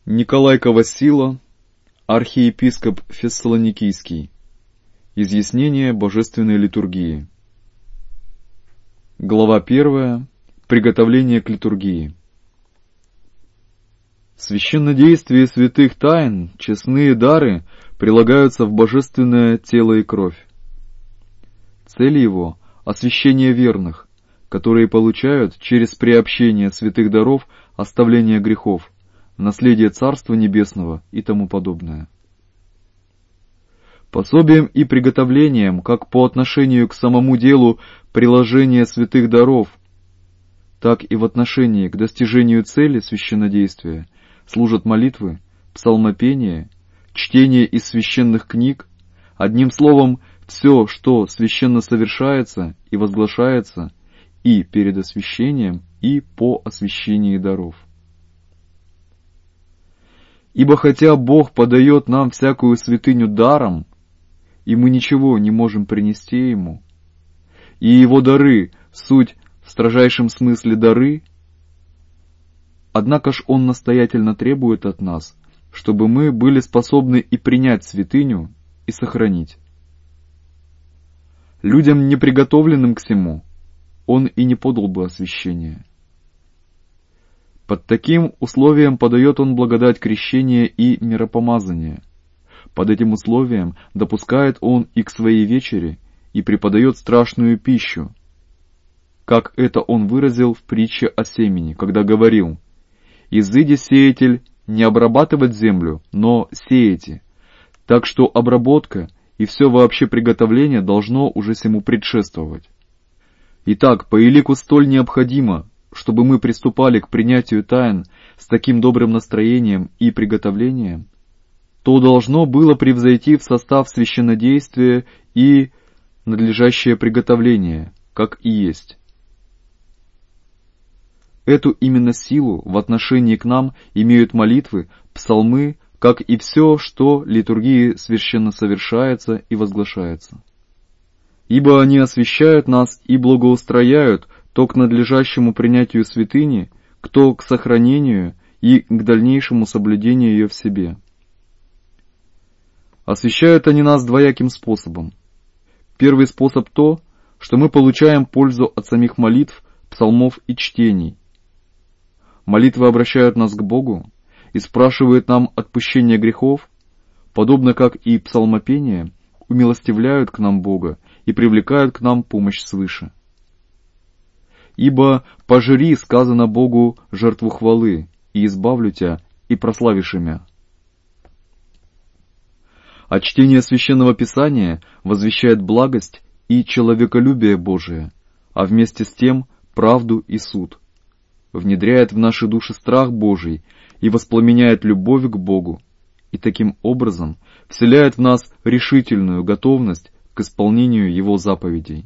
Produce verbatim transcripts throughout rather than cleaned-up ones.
Николай Ковасила, архиепископ Фессалоникийский. Изъяснение божественной литургии. Глава первая. Приготовление к литургии. Священнодействие святых тайн, честные дары прилагаются в божественное тело и кровь. Цель его — освящение верных, которые получают через приобщение святых даров оставление грехов, наследие Царства Небесного и тому подобное. Пособием и приготовлением, как по отношению к самому делу приложения святых даров, так и в отношении к достижению цели священнодействия служат молитвы, псалмопение, чтение из священных книг, одним словом, все, что священно совершается и возглашается и перед освящением, и по освящении даров. Ибо хотя Бог подает нам всякую святыню даром, и мы ничего не можем принести Ему, и Его дары — суть в строжайшем смысле дары, однако ж Он настоятельно требует от нас, чтобы мы были способны и принять святыню, и сохранить. Людям, неприготовленным к сему, Он и не подал бы освящения. Под таким условием подает Он благодать крещения и миропомазания. Под этим условием допускает Он и к своей вечере и преподает страшную пищу, как это Он выразил в притче о семени, когда говорил: «Изыди, сеятель, не обрабатывать землю, но сеяти». Так что обработка и все вообще приготовление должно уже сему предшествовать. Итак, по элику столь необходимо, чтобы мы приступали к принятию тайн с таким добрым настроением и приготовлением, то должно было превзойти в состав священнодействия и надлежащее приготовление, как и есть. Эту именно силу в отношении к нам имеют молитвы, псалмы, как и все, что литургии священно совершается и возглашается. Ибо они освящают нас и благоустрояют то к надлежащему принятию святыни, кто к сохранению и к дальнейшему соблюдению ее в себе. Освящают они нас двояким способом. Первый способ то, что мы получаем пользу от самих молитв, псалмов и чтений. Молитвы обращают нас к Богу и спрашивают нам отпущения грехов, подобно как и псалмопения умилостивляют к нам Бога и привлекают к нам помощь свыше. Ибо «пожри» сказано Богу жертву хвалы, и избавлю тебя, и прославишь имя. А чтение Священного Писания возвещает благость и человеколюбие Божие, а вместе с тем правду и суд, внедряет в наши души страх Божий и воспламеняет любовь к Богу, и таким образом вселяет в нас решительную готовность к исполнению Его заповедей.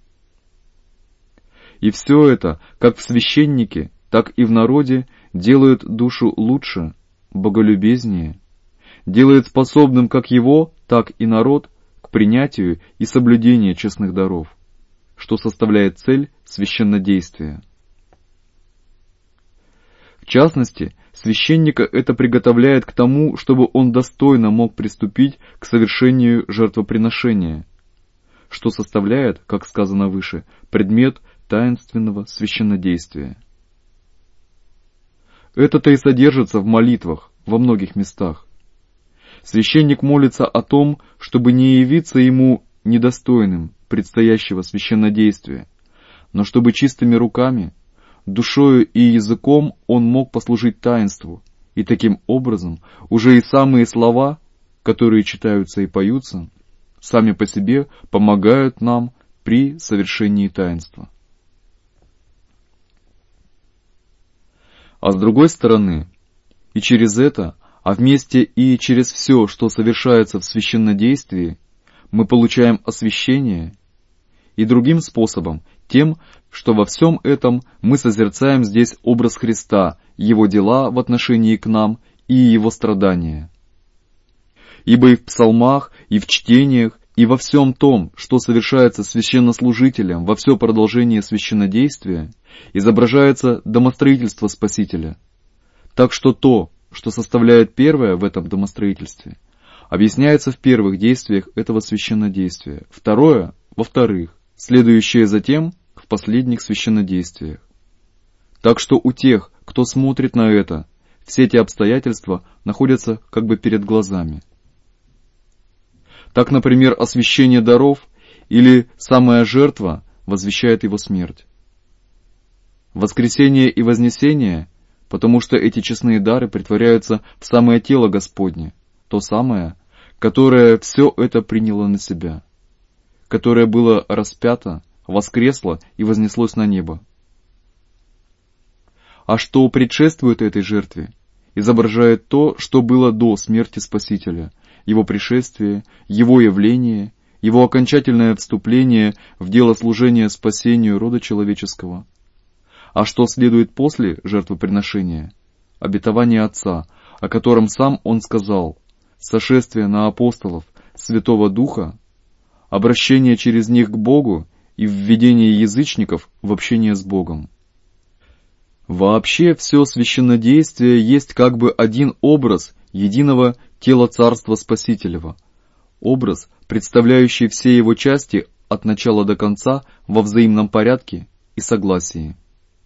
И все это, как в священнике, так и в народе, делает душу лучше, боголюбезнее, делает способным как его, так и народ к принятию и соблюдению честных даров, что составляет цель священнодействия. В частности, священника это приготовляет к тому, чтобы он достойно мог приступить к совершению жертвоприношения, что составляет, как сказано выше, предмет таинственного священнодействия. Это-то и содержится в молитвах во многих местах. Священник молится о том, чтобы не явиться ему недостойным предстоящего священнодействия, но чтобы чистыми руками, душою и языком он мог послужить таинству, и таким образом уже и самые слова, которые читаются и поются, сами по себе помогают нам при совершении таинства. А с другой стороны, и через это, а вместе и через все, что совершается в священнодействии, мы получаем освящение, и другим способом, тем, что во всем этом мы созерцаем здесь образ Христа, Его дела в отношении к нам и Его страдания. Ибо и в псалмах, и в чтениях, и во всем том, что совершается священнослужителем во все продолжение священнодействия, изображается домостроительство Спасителя. Так что то, что составляет первое в этом домостроительстве, объясняется в первых действиях этого священнодействия, второе — во вторых, следующее затем в последних священнодействиях. Так что у тех, кто смотрит на это, все эти обстоятельства находятся как бы перед глазами. Так, например, освящение даров или самая жертва возвещает его смерть. Воскресение и вознесение, потому что эти честные дары притворяются в самое тело Господне, то самое, которое все это приняло на себя, которое было распято, воскресло и вознеслось на небо. А что предшествует этой жертве, изображает то, что было до смерти Спасителя, его пришествие, его явление, его окончательное вступление в дело служения спасению рода человеческого. А что следует после жертвоприношения? Обетование Отца, о котором сам Он сказал, сошествие на апостолов, Святого Духа, обращение через них к Богу и введение язычников в общение с Богом. Вообще все священнодействие есть как бы один образ единого тела Царства Спасителева, образ, представляющий все его части от начала до конца во взаимном порядке и согласии.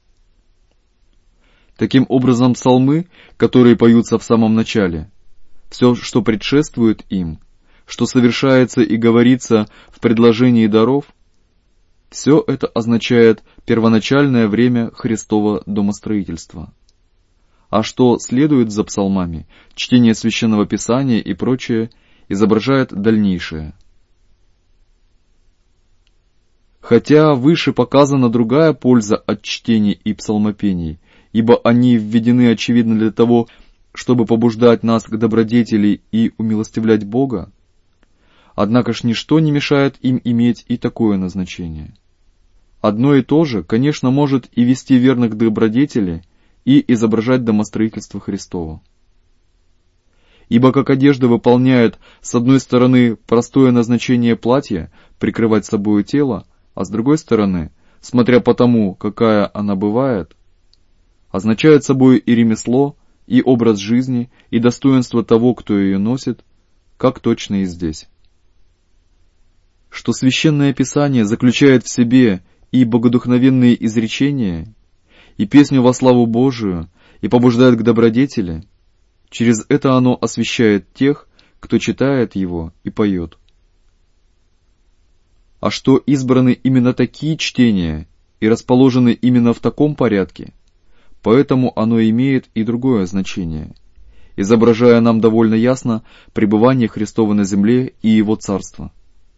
Таким образом, псалмы, которые поются в самом начале, все, что предшествует им, что совершается и говорится в предложении даров, все это означает первоначальное время Христова домостроительства. А что следует за псалмами, чтение Священного Писания и прочее, изображает дальнейшее. Хотя выше показана другая польза от чтений и псалмопений, ибо они введены очевидно для того, чтобы побуждать нас к добродетели и умилостивлять Бога, однако ж ничто не мешает им иметь и такое назначение. Одно и то же, конечно, может и вести верных к добродетели, и изображать домостроительство Христово. Ибо как одежда выполняет, с одной стороны, простое назначение платья, прикрывать собою тело, а с другой стороны, смотря по тому, какая она бывает, означает собой и ремесло, и образ жизни, и достоинство того, кто ее носит, как точно и здесь. Что Священное Писание заключает в себе и богодухновенные изречения, и песню во славу Божию, и побуждает к добродетели, через это оно освящает тех, кто читает его и поет. А что избраны именно такие чтения и расположены именно в таком порядке, поэтому оно имеет и другое значение, изображая нам довольно ясно пребывание Христова на земле и Его Царство.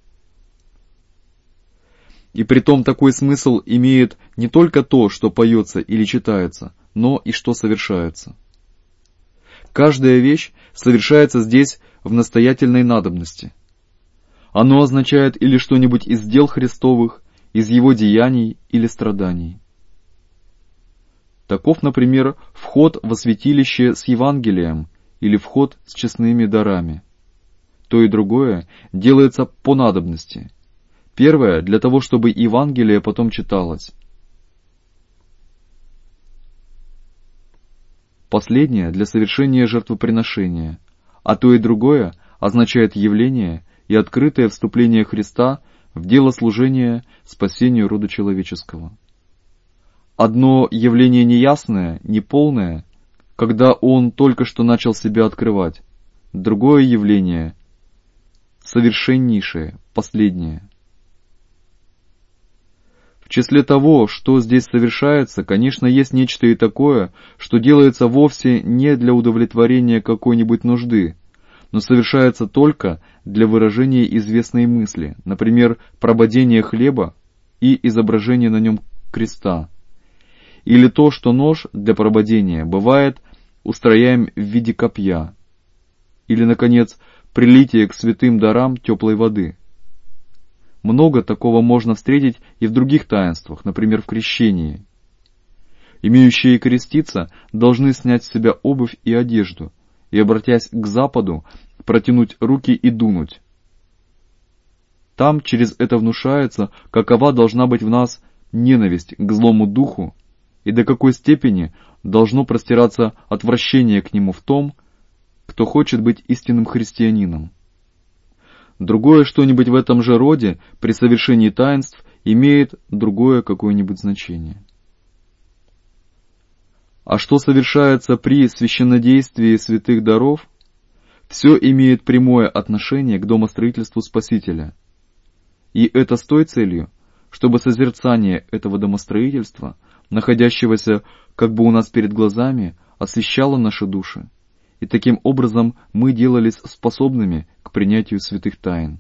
И притом такой смысл имеет не только то, что поется или читается, но и что совершается. Каждая вещь совершается здесь в настоятельной надобности. Оно означает или что-нибудь из дел Христовых, из Его деяний или страданий. Таков, например, вход во святилище с Евангелием или вход с честными дарами. То и другое делается по надобности. Первое — для того, чтобы Евангелие потом читалось. Последнее — для совершения жертвоприношения, а то и другое означает явление и открытое вступление Христа в дело служения спасению рода человеческого. Одно явление неясное, неполное, когда Он только что начал себя открывать, другое явление — совершеннейшее, последнее. В числе того, что здесь совершается, конечно, есть нечто и такое, что делается вовсе не для удовлетворения какой-нибудь нужды, но совершается только для выражения известной мысли, например, прободение хлеба и изображение на нем креста, или то, что нож для прободения бывает устрояем в виде копья, или, наконец, прилитие к святым дарам теплой воды. Много такого можно встретить и в других таинствах, например, в крещении. Имеющие креститься должны снять с себя обувь и одежду, и, обратясь к западу, протянуть руки и дунуть. Там через это внушается, какова должна быть в нас ненависть к злому духу, и до какой степени должно простираться отвращение к нему в том, кто хочет быть истинным христианином. Другое что-нибудь в этом же роде при совершении таинств имеет другое какое-нибудь значение. А что совершается при священнодействии святых даров, все имеет прямое отношение к домостроительству Спасителя. И это с той целью, чтобы созерцание этого домостроительства, находящегося как бы у нас перед глазами, освещало наши души, и таким образом мы делались способными к принятию святых тайн.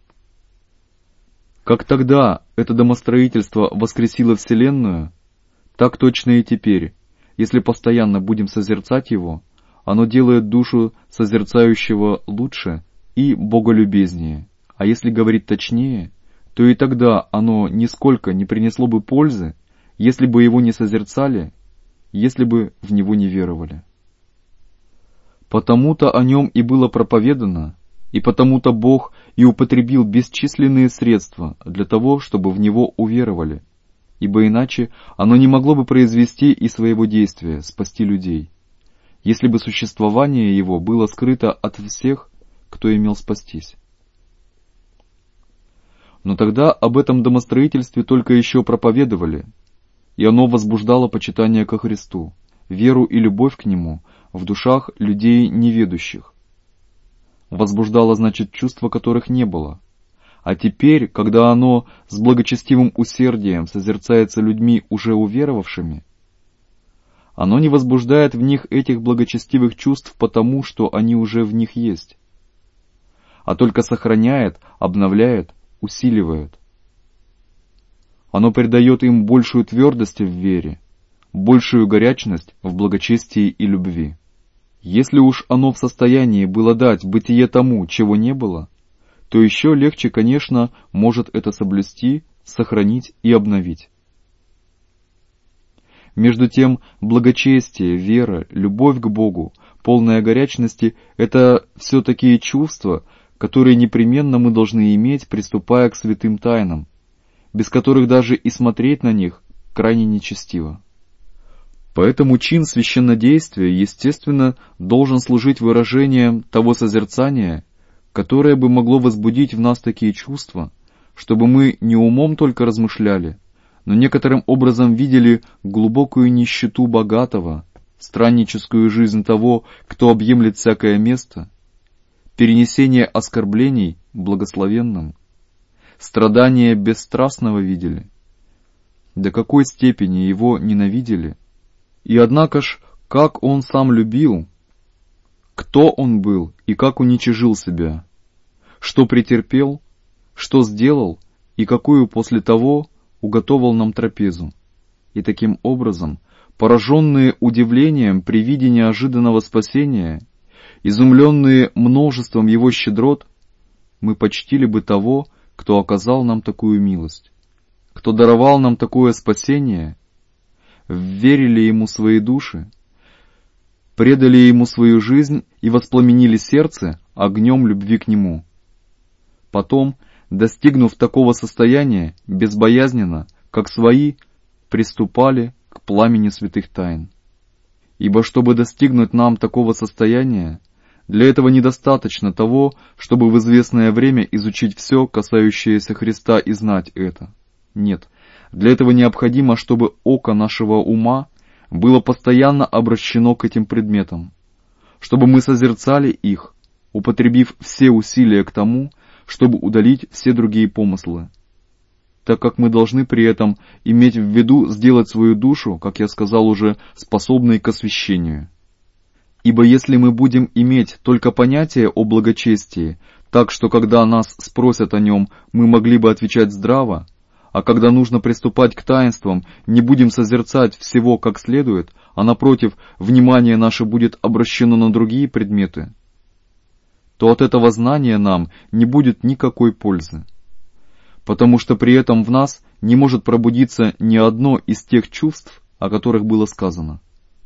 Как тогда это домостроительство воскресило Вселенную, так точно и теперь, если постоянно будем созерцать его, оно делает душу созерцающего лучше и боголюбезнее. А если говорить точнее, то и тогда оно нисколько не принесло бы пользы, если бы его не созерцали, если бы в него не веровали. Потому-то о нем и было проповедано, и потому-то Бог и употребил бесчисленные средства для того, чтобы в него уверовали, ибо иначе оно не могло бы произвести и своего действия, спасти людей, если бы существование его было скрыто от всех, кто имел спастись. Но тогда об этом домостроительстве только еще проповедовали, и оно возбуждало почитание ко Христу, веру и любовь к Нему в душах людей неведущих. Возбуждало, значит, чувства, которых не было. А теперь, когда оно с благочестивым усердием созерцается людьми, уже уверовавшими, оно не возбуждает в них этих благочестивых чувств потому, что они уже в них есть, а только сохраняет, обновляет, усиливает. Оно придает им большую твердость в вере, большую горячность в благочестии и любви. Если уж оно в состоянии было дать бытие тому, чего не было, то еще легче, конечно, может это соблюсти, сохранить и обновить. Между тем, благочестие, вера, любовь к Богу, полная горячности — это все такие чувства, которые непременно мы должны иметь, приступая к святым тайнам, без которых даже и смотреть на них крайне нечестиво. Поэтому чин священнодействия, естественно, должен служить выражением того созерцания, которое бы могло возбудить в нас такие чувства, чтобы мы не умом только размышляли, но некоторым образом видели глубокую нищету богатого, странническую жизнь того, кто объемлет всякое место, перенесение оскорблений благословенным, страдания бесстрастного видели, до какой степени его ненавидели, и однако ж, как он сам любил, кто он был и как уничижил себя, что претерпел, что сделал и какую после того уготовал нам трапезу. И таким образом, пораженные удивлением при виде неожиданного спасения, изумленные множеством его щедрот, мы почтили бы того, кто оказал нам такую милость, кто даровал нам такое спасение, вверили ему свои души, предали ему свою жизнь и воспламенили сердце огнем любви к нему. Потом, достигнув такого состояния, безбоязненно, как свои, приступали к пламени святых тайн. Ибо чтобы достигнуть нам такого состояния, для этого недостаточно того, чтобы в известное время изучить все, касающееся Христа, и знать это. Нет, для этого необходимо, чтобы око нашего ума было постоянно обращено к этим предметам, чтобы мы созерцали их, употребив все усилия к тому, чтобы удалить все другие помыслы, так как мы должны при этом иметь в виду сделать свою душу, как я сказал уже, способной к освящению. Ибо если мы будем иметь только понятие о благочестии, так что когда нас спросят о нем, мы могли бы отвечать здраво, а когда нужно приступать к таинствам, не будем созерцать всего как следует, а напротив, внимание наше будет обращено на другие предметы, то от этого знания нам не будет никакой пользы, потому что при этом в нас не может пробудиться ни одно из тех чувств, о которых было сказано.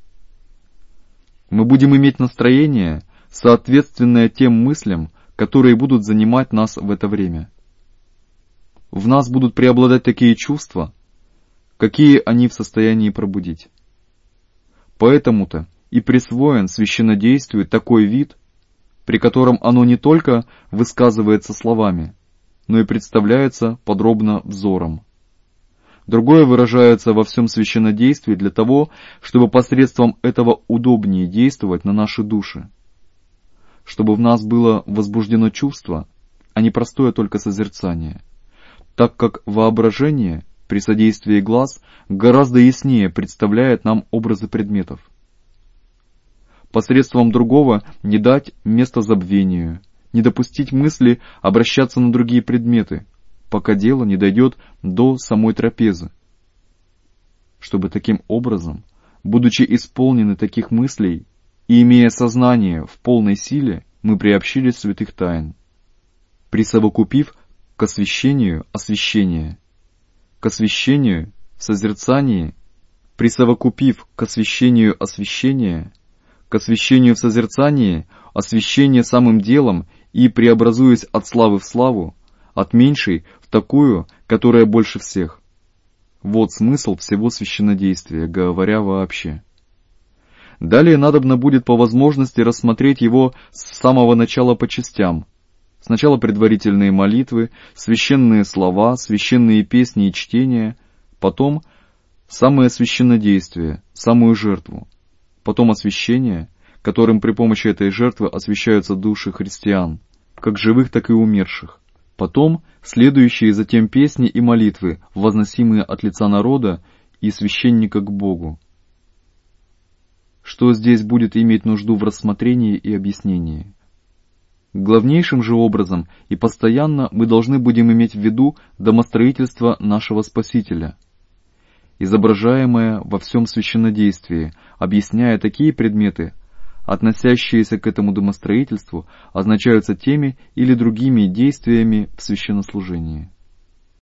Мы будем иметь настроение, соответственное тем мыслям, которые будут занимать нас в это время. В нас будут преобладать такие чувства, какие они в состоянии пробудить. Поэтому-то и присвоен священнодействию такой вид, при котором оно не только высказывается словами, но и представляется подробно взором. Другое выражается во всем священнодействии для того, чтобы посредством этого удобнее действовать на наши души, чтобы в нас было возбуждено чувство, а не простое только созерцание, так как воображение при содействии глаз гораздо яснее представляет нам образы предметов. Посредством другого не дать место забвению, не допустить мысли обращаться на другие предметы, пока дело не дойдет до самой трапезы, чтобы таким образом, будучи исполнены таких мыслей и имея сознание в полной силе, мы приобщились святых тайн, присовокупив к освящению освящение, к освящению созерцание, присовокупив к освящению освящение, к освящению в созерцании, освящение самым делом и преобразуясь от славы в славу, от меньшей в такую, которая больше всех. Вот смысл всего священнодействия, говоря вообще. Далее надобно будет по возможности рассмотреть его с самого начала по частям. Сначала предварительные молитвы, священные слова, священные песни и чтения, потом самое священнодействие, самую жертву, потом освящение, которым при помощи этой жертвы освящаются души христиан, как живых, так и умерших. Потом следующие затем песни и молитвы, возносимые от лица народа и священника к Богу. Что здесь будет иметь нужду в рассмотрении и объяснении? Главнейшим же образом и постоянно мы должны будем иметь в виду домостроительство нашего Спасителя, изображаемое во всем священнодействии, объясняя такие предметы, относящиеся к этому домостроительству, означаются теми или другими действиями в священнослужении.